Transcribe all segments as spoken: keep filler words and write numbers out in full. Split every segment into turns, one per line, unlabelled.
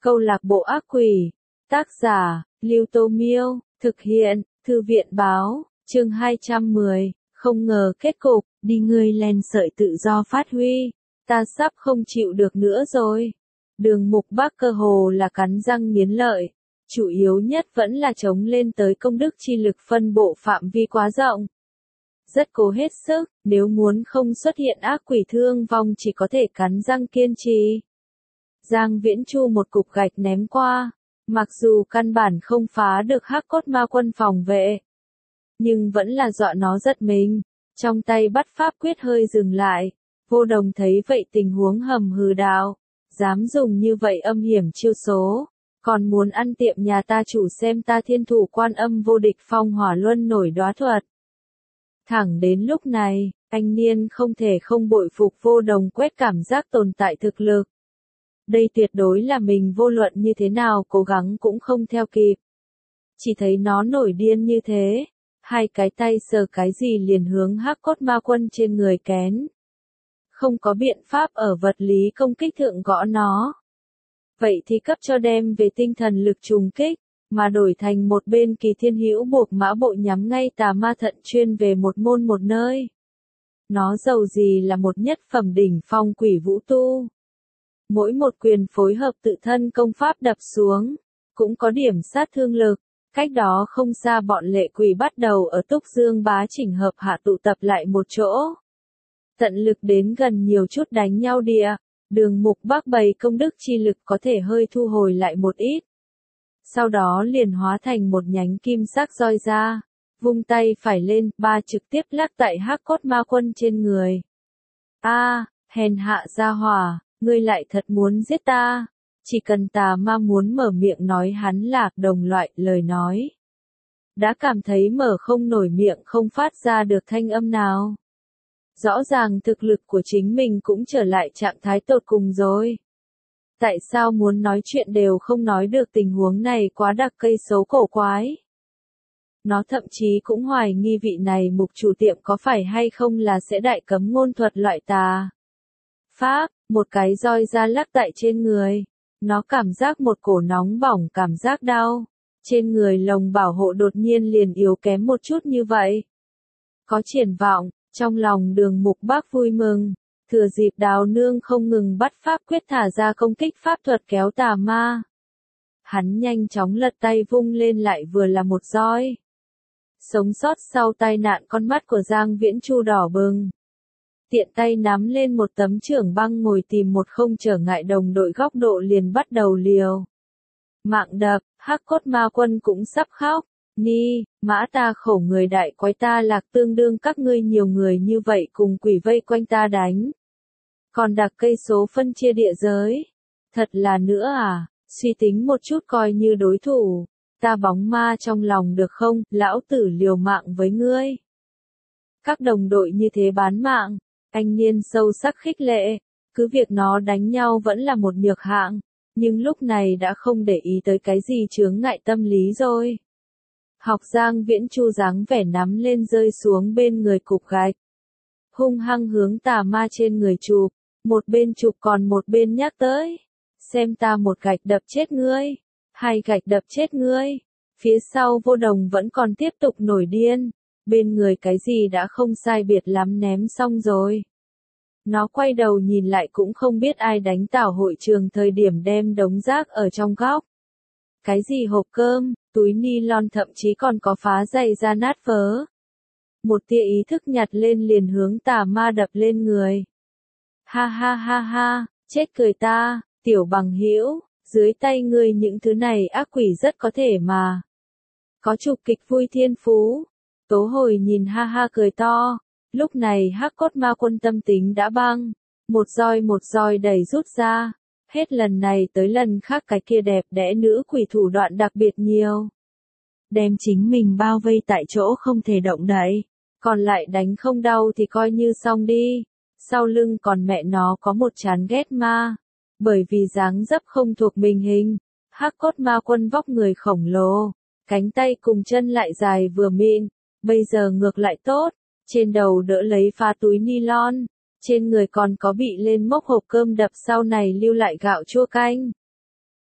Câu lạc bộ ác quỷ. Tác giả, Lưu Tô Miêu. Thực hiện, Thư viện Báo. Chương hai trăm mười. Không ngờ kết cục, đi ngươi len sợi tự do phát huy. Ta sắp không chịu được nữa rồi. Đường Mục Bác cơ hồ là cắn răng nghiến lợi. Chủ yếu nhất vẫn là chống lên tới công đức chi lực phân bộ phạm vi quá rộng. Rất cố hết sức, nếu muốn không xuất hiện ác quỷ thương vong chỉ có thể cắn răng kiên trì. Giang Viễn Chu một cục gạch ném qua, mặc dù căn bản không phá được Hắc Cốt Ma Quân phòng vệ, nhưng vẫn là dọa nó giật mình, trong tay bắt pháp quyết hơi dừng lại. Vô Đồng thấy vậy tình huống hầm hừ đạo, dám dùng như vậy âm hiểm chiêu số, còn muốn ăn tiệm nhà ta chủ xem ta Thiên Thủ Quan Âm vô địch phong hỏa luân nổi đóa thuật. Thẳng đến lúc này, anh Niên không thể không bội phục Vô Đồng quét cảm giác tồn tại thực lực. Đây tuyệt đối là mình vô luận như thế nào cố gắng cũng không theo kịp. Chỉ thấy nó nổi điên như thế, hai cái tay sờ cái gì liền hướng Hắc Cốt Ma Quân trên người kén. Không có biện pháp ở vật lý công kích thượng gõ nó. Vậy thì cấp cho đem về tinh thần lực trùng kích, mà đổi thành một bên Kỳ Thiên Hữu buộc mã bộ nhắm ngay tà ma thận chuyên về một môn một nơi. Nó dầu gì là một nhất phẩm đỉnh phong quỷ vũ tu. Mỗi một quyền phối hợp tự thân công pháp đập xuống, cũng có điểm sát thương lực. Cách đó không xa bọn lệ quỷ bắt đầu ở Túc Dương Bá chỉnh hợp hạ tụ tập lại một chỗ. Tận lực đến gần nhiều chút đánh nhau địa, Đường Mục Bác bày công đức chi lực có thể hơi thu hồi lại một ít. Sau đó liền hóa thành một nhánh kim sắc roi ra, vung tay phải lên, ba trực tiếp lắc tại Hắc Cốt Ma Quân trên người. A, hèn hạ gia hỏa, ngươi lại thật muốn giết ta. Chỉ cần tà ma muốn mở miệng nói hắn là đồng loại lời nói. Đã cảm thấy mở không nổi miệng không phát ra được thanh âm nào. Rõ ràng thực lực của chính mình cũng trở lại trạng thái tột cùng rồi. Tại sao muốn nói chuyện đều không nói được, tình huống này quá đặc cây xấu cổ quái. Nó thậm chí cũng hoài nghi vị này mục chủ tiệm có phải hay không là sẽ đại cấm ngôn thuật loại tà pháp, một cái roi ra lắc tại trên người. Nó cảm giác một cổ nóng bỏng, cảm giác đau. Trên người lồng bảo hộ đột nhiên liền yếu kém một chút như vậy. Có triển vọng, trong lòng Đường Mục Bác vui mừng. Thừa dịp Đào Nương không ngừng bắt pháp quyết thả ra công kích pháp thuật kéo tà ma. Hắn nhanh chóng lật tay vung lên lại vừa là một roi. Sống sót sau tai nạn con mắt của Giang Viễn Chu đỏ bừng. Tiện tay nắm lên một tấm trưởng băng ngồi tìm một không trở ngại đồng đội góc độ liền bắt đầu liều. Mạng đập, Hắc Cốt Ma Quân cũng sắp khóc. Ni, mã ta khổ người đại quái ta lạc tương đương các ngươi nhiều người như vậy cùng quỷ vây quanh ta đánh. Còn đặc cây số phân chia địa giới. Thật là nữa à, suy tính một chút coi như đối thủ. Ta bóng ma trong lòng được không, lão tử liều mạng với ngươi. Các đồng đội như thế bán mạng. Anh Niên sâu sắc khích lệ, cứ việc nó đánh nhau vẫn là một nhược hạng, nhưng lúc này đã không để ý tới cái gì chướng ngại tâm lý rồi. Học Giang Viễn Chu dáng vẻ nắm lên rơi xuống bên người cục gạch. Hung hăng hướng tà ma trên người chụp, một bên chụp còn một bên nhắc tới. Xem ta một gạch đập chết ngươi, hai gạch đập chết ngươi. Phía sau Vô Đồng vẫn còn tiếp tục nổi điên. Bên người cái gì đã không sai biệt lắm ném xong rồi. Nó quay đầu nhìn lại cũng không biết ai đánh tảo hội trường thời điểm đem đống rác ở trong góc. Cái gì hộp cơm, túi ni lon thậm chí còn có phá giày ra nát vớ. Một tia ý thức nhặt lên liền hướng tà ma đập lên người. Ha ha ha ha, chết cười ta, tiểu bằng hữu, dưới tay ngươi những thứ này ác quỷ rất có thể mà. Có chụp kịch vui thiên phú. Tố Hồi nhìn ha ha cười to, lúc này Hắc Cốt Ma Quân tâm tính đã băng, một roi một roi đẩy rút ra, hết lần này tới lần khác cái kia đẹp đẽ nữ quỷ thủ đoạn đặc biệt nhiều. Đem chính mình bao vây tại chỗ không thể động đậy, còn lại đánh không đau thì coi như xong đi, sau lưng còn mẹ nó có một chán ghét ma, bởi vì dáng dấp không thuộc mình hình, Hắc Cốt Ma Quân vóc người khổng lồ, cánh tay cùng chân lại dài vừa mịn. Bây giờ ngược lại tốt, trên đầu đỡ lấy phá túi nylon, trên người còn có bị lên mốc hộp cơm đập sau này lưu lại gạo chua canh.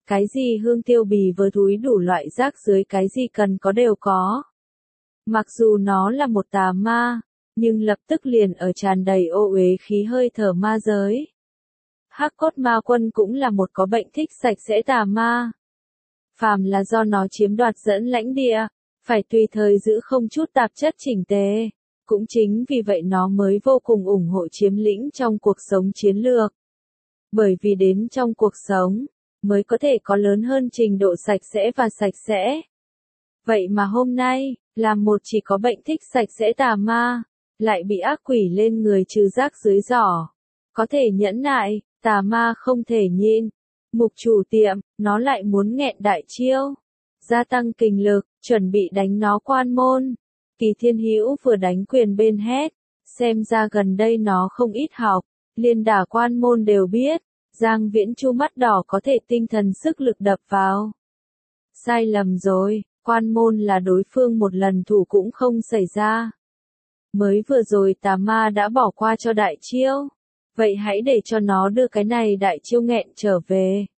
Cái gì hương tiêu bì vớ thúi đủ loại rác dưới cái gì cần có đều có. Mặc dù nó là một tà ma, nhưng lập tức liền ở tràn đầy ô uế khí hơi thở ma giới. Hắc cốt ma quân cũng là một có bệnh thích sạch sẽ tà ma. Phàm là do nó chiếm đoạt dẫn lãnh địa, phải tùy thời giữ không chút tạp chất chỉnh tề. Cũng chính vì vậy nó mới vô cùng ủng hộ chiếm lĩnh trong cuộc sống chiến lược. Bởi vì đến trong cuộc sống, mới có thể có lớn hơn trình độ sạch sẽ và sạch sẽ. Vậy mà hôm nay, là một chỉ có bệnh thích sạch sẽ tà ma, lại bị ác quỷ lên người trừ rác dưới giỏ. Có thể nhẫn nại, tà ma không thể nhịn. Mục chủ tiệm, nó lại muốn nghẹn đại chiêu. Gia tăng kình lực, chuẩn bị đánh nó quan môn. Kỳ Thiên Hữu vừa đánh quyền bên hét. Xem ra gần đây nó không ít học, liên đả quan môn đều biết. Giang Viễn Chu mắt đỏ có thể tinh thần sức lực đập vào. Sai lầm rồi, quan môn là đối phương một lần thủ cũng không xảy ra. Mới vừa rồi tà ma đã bỏ qua cho đại chiêu. Vậy hãy để cho nó đưa cái này đại chiêu nghẹn trở về.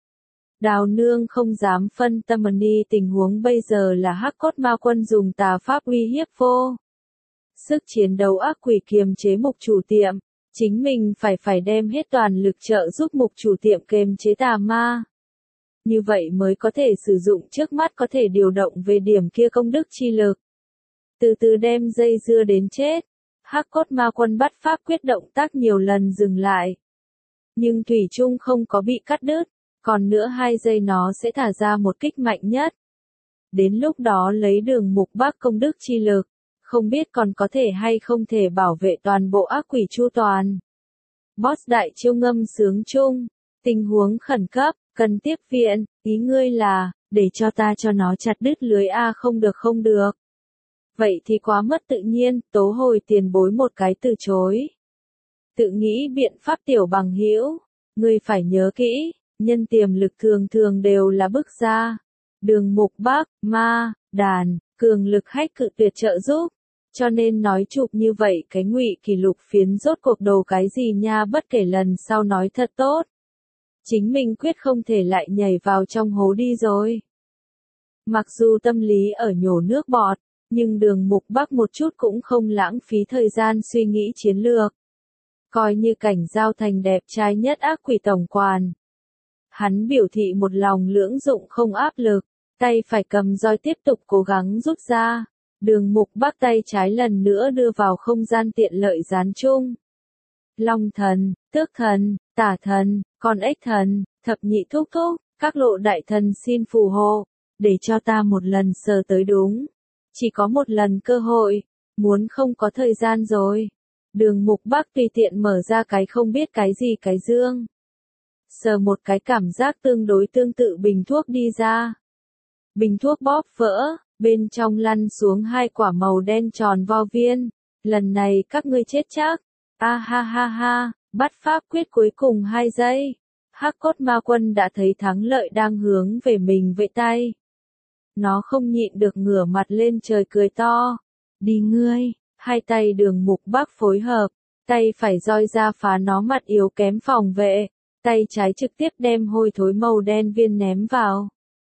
Đào nương không dám phân tâm đi tình huống bây giờ là hắc cốt ma quân dùng tà pháp uy hiếp vô. Sức chiến đấu ác quỷ kiềm chế mục chủ tiệm. Chính mình phải phải đem hết toàn lực trợ giúp mục chủ tiệm kiềm chế tà ma. Như vậy mới có thể sử dụng trước mắt có thể điều động về điểm kia công đức chi lực. Từ từ đem dây dưa đến chết. Hắc cốt ma quân bắt pháp quyết động tác nhiều lần dừng lại. Nhưng thủy chung không có bị cắt đứt. Còn nữa hai giây nó sẽ thả ra một kích mạnh nhất. Đến lúc đó lấy đường mục bắc công đức chi lực. Không biết còn có thể hay không thể bảo vệ toàn bộ ác quỷ chu toàn. Boss đại chiêu ngâm sướng chung. Tình huống khẩn cấp, cần tiếp viện, ý ngươi là, để cho ta cho nó chặt đứt lưới A không được không được. Vậy thì quá mất tự nhiên, tố hồi tiền bối một cái từ chối. Tự nghĩ biện pháp tiểu bằng hữu, ngươi phải nhớ kỹ, nhân tiềm lực thường thường đều là bức ra. Đường mục bắc, ma, đàn, cường lực hách cự tuyệt trợ giúp. Cho nên nói chụp như vậy cái ngụy kỷ lục phiến rốt cuộc đồ cái gì nha bất kể lần sau nói thật tốt. Chính mình quyết không thể lại nhảy vào trong hố đi rồi. Mặc dù tâm lý ở nhổ nước bọt, nhưng đường mục bắc một chút cũng không lãng phí thời gian suy nghĩ chiến lược. Coi như cảnh giao thành đẹp trai nhất ác quỷ tổng quan. Hắn biểu thị một lòng lưỡng dụng không áp lực, tay phải cầm roi tiếp tục cố gắng rút ra. Đường mục bắc tay trái lần nữa đưa vào không gian tiện lợi gián chung. Long thần, tước thần, tả thần, con ếch thần, thập nhị thúc thúc, các lộ đại thần xin phù hộ, để cho ta một lần sờ tới đúng. Chỉ có một lần cơ hội, muốn không có thời gian rồi. Đường mục bắc tùy tiện mở ra cái không biết cái gì cái dương. Sờ một cái cảm giác tương đối tương tự bình thuốc đi ra. Bình thuốc bóp vỡ. Bên trong lăn xuống hai quả màu đen tròn vo viên. Lần này các ngươi chết chắc. A ha ha ha, bắt pháp quyết cuối cùng hai giây. Hắc cốt ma quân đã thấy thắng lợi đang hướng về mình vẫy tay. Nó không nhịn được ngửa mặt lên trời cười to. Đi ngươi, hai tay đường mục bắc phối hợp. Tay phải roi ra phá nó mặt yếu kém phòng vệ. Tay trái trực tiếp đem hôi thối màu đen viên ném vào.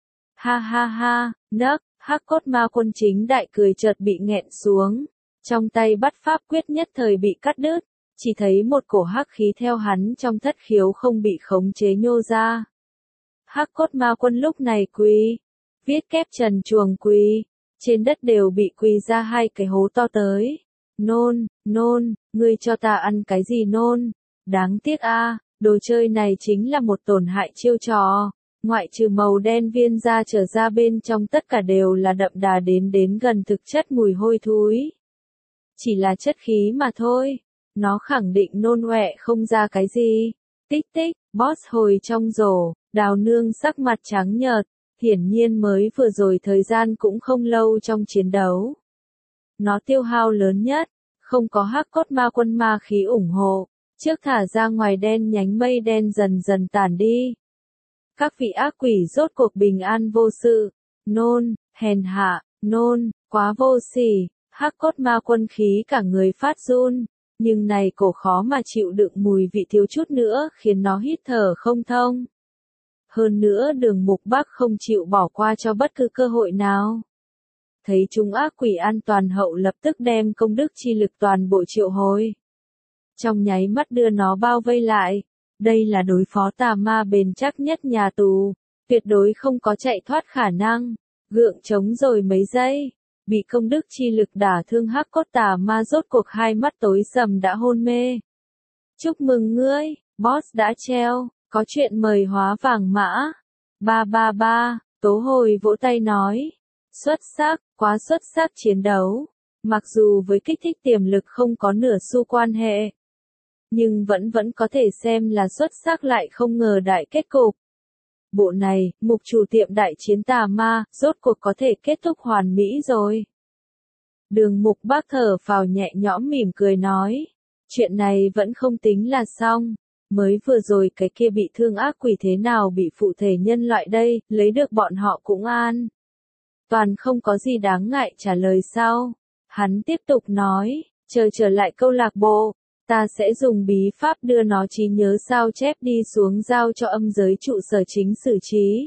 Ha ha ha, nấc. Hắc cốt ma quân chính đại cười chợt bị nghẹn xuống. Trong tay bắt pháp quyết nhất thời bị cắt đứt. Chỉ thấy một cổ hắc khí theo hắn trong thất khiếu không bị khống chế nhô ra. Hắc cốt ma quân lúc này quỳ. Viết kép trần chuồng quỳ. Trên đất đều bị quỳ ra hai cái hố to tới. Nôn, nôn, ngươi cho ta ăn cái gì nôn. Đáng tiếc a, đồ chơi này chính là một tổn hại chiêu trò. Ngoại trừ màu đen viên ra trở ra bên trong tất cả đều là đậm đà đến đến gần thực chất mùi hôi thối. Chỉ là chất khí mà thôi. Nó khẳng định nôn ọe không ra cái gì. Tích tích, boss hồi trong rổ, đào nương sắc mặt trắng nhợt. Hiển nhiên mới vừa rồi thời gian cũng không lâu trong chiến đấu. Nó tiêu hao lớn nhất. Không có hắc cốt ma quân ma khí ủng hộ. Trước thả ra ngoài đen nhánh mây đen dần dần tản đi. Các vị ác quỷ rốt cuộc bình an vô sự. Nôn, hèn hạ, nôn, quá vô sỉ. Hắc cốt ma quân khí cả người phát run. Nhưng này cổ khó mà chịu đựng mùi vị thiếu chút nữa khiến nó hít thở không thông. Hơn nữa Đường Mục Bắc không chịu bỏ qua cho bất cứ cơ hội nào. Thấy chúng ác quỷ an toàn hậu lập tức đem công đức chi lực toàn bộ triệu hồi. Trong nháy mắt đưa nó bao vây lại. Đây là đối phó tà ma bền chắc nhất nhà tù. Tuyệt đối không có chạy thoát khả năng. Gượng chống rồi mấy giây. Bị công đức chi lực đả thương hắc cốt tà ma rốt cuộc hai mắt tối sầm đã hôn mê. Chúc mừng ngươi, boss đã treo, có chuyện mời hóa vàng mã. Ba ba ba, Tố Hồi vỗ tay nói. Xuất sắc, quá xuất sắc chiến đấu. Mặc dù với kích thích tiềm lực không có nửa xu quan hệ. Nhưng vẫn vẫn có thể xem là xuất sắc lại không ngờ đại kết cục. Bộ này, mục chủ tiệm đại chiến tà ma, rốt cuộc có thể kết thúc hoàn mỹ rồi. Đường Mục Bác thở phào nhẹ nhõm mỉm cười nói. Chuyện này vẫn không tính là xong. Mới vừa rồi cái kia bị thương ác quỷ thế nào bị phụ thể nhân loại đây, lấy được bọn họ cũng an. Toàn không có gì đáng ngại trả lời sau. Hắn tiếp tục nói, chờ trở lại câu lạc bộ, ta sẽ dùng bí pháp đưa nó trí nhớ sao chép đi xuống giao cho âm giới trụ sở chính xử trí.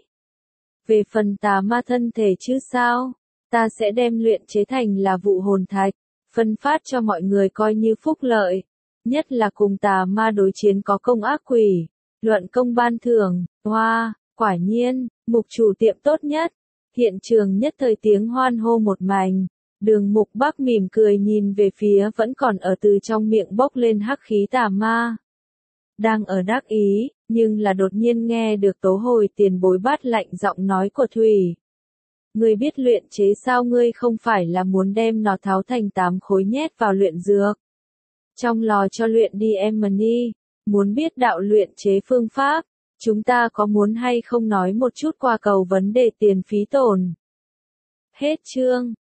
Về phần tà ma thân thể chứ sao, ta sẽ đem luyện chế thành là vụ hồn thạch, phân phát cho mọi người coi như phúc lợi. Nhất là cùng tà ma đối chiến có công ác quỷ, luận công ban thưởng, hoa, wow, quả nhiên, mục chủ tiệm tốt nhất. Hiện trường nhất thời tiếng hoan hô một mảnh. Đường Mục Bắc mỉm cười nhìn về phía vẫn còn ở từ trong miệng bốc lên hắc khí tà ma. Đang ở đắc ý, nhưng là đột nhiên nghe được Tố Hồi tiền bối bát lạnh giọng nói của Thủy. Ngươi biết luyện chế sao, ngươi không phải là muốn đem nó tháo thành tám khối nhét vào luyện dược. Trong lò cho luyện đi em Mani, muốn biết đạo luyện chế phương pháp, chúng ta có muốn hay không nói một chút qua cầu vấn đề tiền phí tổn. Hết chương.